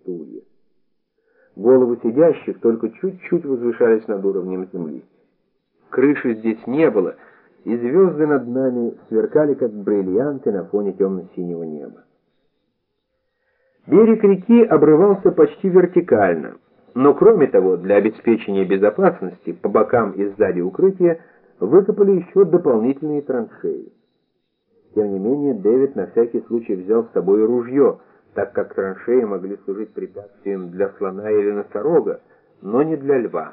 стулья. Головы сидящих только чуть-чуть возвышались над уровнем земли. Крыши здесь не было, и звезды над нами сверкали, как бриллианты на фоне темно-синего неба. Берег реки обрывался почти вертикально, но кроме того, для обеспечения безопасности по бокам и сзади укрытия выкопали еще дополнительные траншеи. Тем не менее, Дэвид на всякий случай взял с собой ружье, так как траншеи могли служить препятствием для слона или носорога, но не для льва.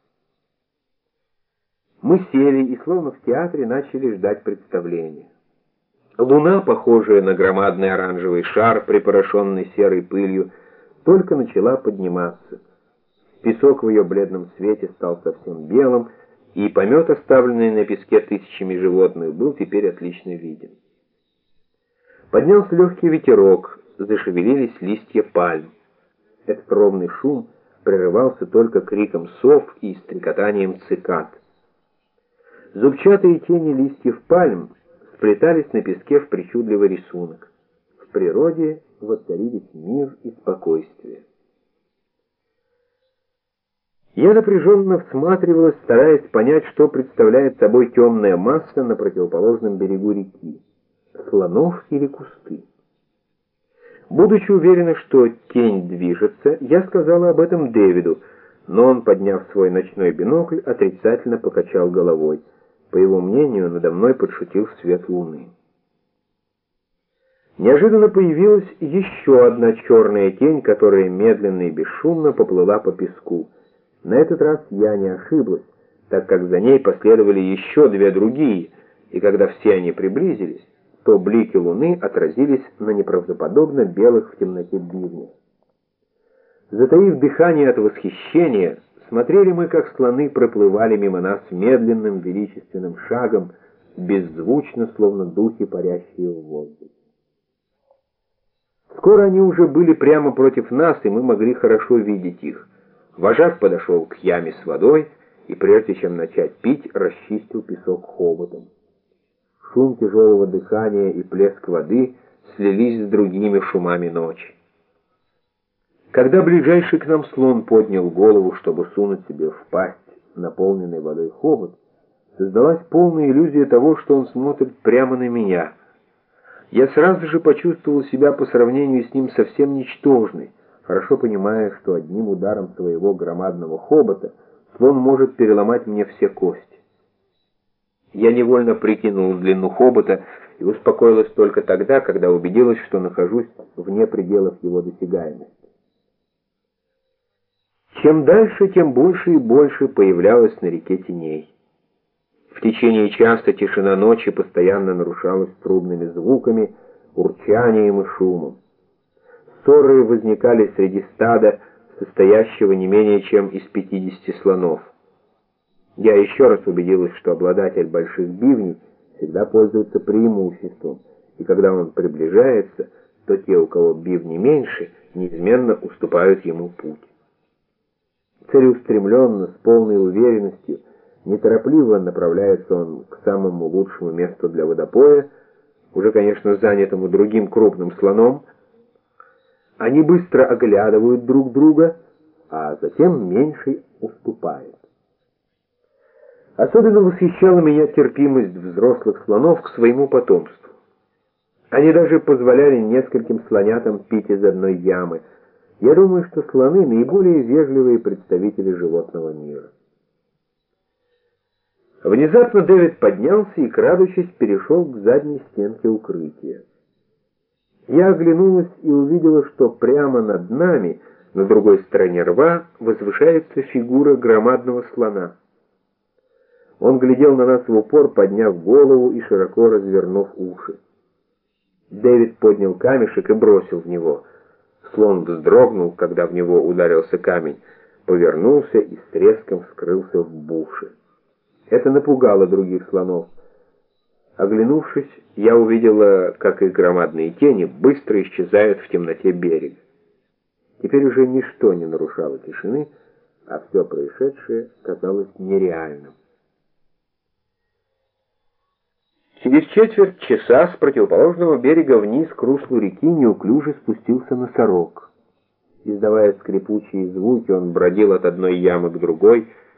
Мы сели и, словно в театре, начали ждать представления. Луна, похожая на громадный оранжевый шар, припорошенный серой пылью, только начала подниматься. Песок в ее бледном свете стал совсем белым, и помет, оставленный на песке тысячами животных, был теперь отлично виден. Поднялся легкий ветерок, зашевелились листья пальм. Этот ровный шум прерывался только криком сов и стрекотанием цикад. Зубчатые тени листьев пальм сплетались на песке в причудливый рисунок. В природе воцарились мир и спокойствие. Я напряженно всматривалась, стараясь понять, что представляет собой темная масса на противоположном берегу реки. Слонов или кусты. Будучи уверена, что тень движется, я сказала об этом Дэвиду, но он, подняв свой ночной бинокль, отрицательно покачал головой. По его мнению, надо мной подшутил свет луны. Неожиданно появилась еще одна черная тень, которая медленно и бесшумно поплыла по песку. На этот раз я не ошиблась, так как за ней последовали еще две другие, и когда все они приблизились, то блики луны отразились на неправдоподобно белых в темноте бивнях. Затаив дыхание от восхищения, смотрели мы, как слоны проплывали мимо нас медленным величественным шагом, беззвучно, словно духи, парящие в воздухе. Скоро они уже были прямо против нас, и мы могли хорошо видеть их. Вожак подошел к яме с водой и, прежде чем начать пить, расчистил песок хоботом. Шум тяжелого дыхания и плеск воды слились с другими шумами ночи. Когда ближайший к нам слон поднял голову, чтобы сунуть себе в пасть наполненный водой хобот, создалась полная иллюзия того, что он смотрит прямо на меня. Я сразу же почувствовал себя по сравнению с ним совсем ничтожной, хорошо понимая, что одним ударом своего громадного хобота слон может переломать мне все кости. Я невольно прикинул длину хобота и успокоилась только тогда, когда убедилась, что нахожусь вне пределов его досягаемости. Чем дальше, тем больше и больше появлялось на реке теней. В течение часа тишина ночи постоянно нарушалась трубными звуками, урчанием и шумом. Ссоры возникали среди стада, состоящего не менее чем из 50 слонов. Я еще раз убедилась, что обладатель больших бивней всегда пользуется преимуществом, и когда он приближается, то те, у кого бивни меньше, неизменно уступают ему путь. Целеустремленно, с полной уверенностью, неторопливо направляется он к самому лучшему месту для водопоя, уже, конечно, занятому другим крупным слоном. Они быстро оглядывают друг друга, а затем меньший уступает. Особенно восхищала меня терпимость взрослых слонов к своему потомству. Они даже позволяли нескольким слонятам пить из одной ямы. Я думаю, что слоны — наиболее вежливые представители животного мира. Внезапно Дэвид поднялся и, крадучись, перешел к задней стенке укрытия. Я оглянулась и увидела, что прямо над нами, на другой стороне рва, возвышается фигура громадного слона. Он глядел на нас в упор, подняв голову и широко развернув уши. Дэвид поднял камешек и бросил в него. Слон вздрогнул, когда в него ударился камень, повернулся и с треском скрылся в буше. Это напугало других слонов. Оглянувшись, я увидела, как их громадные тени быстро исчезают в темноте берега. Теперь уже ничто не нарушало тишины, а все происшедшее казалось нереальным. Через четверть часа с противоположного берега вниз к руслу реки неуклюже спустился носорог. Издавая скрипучие звуки, он бродил от одной ямы к другой,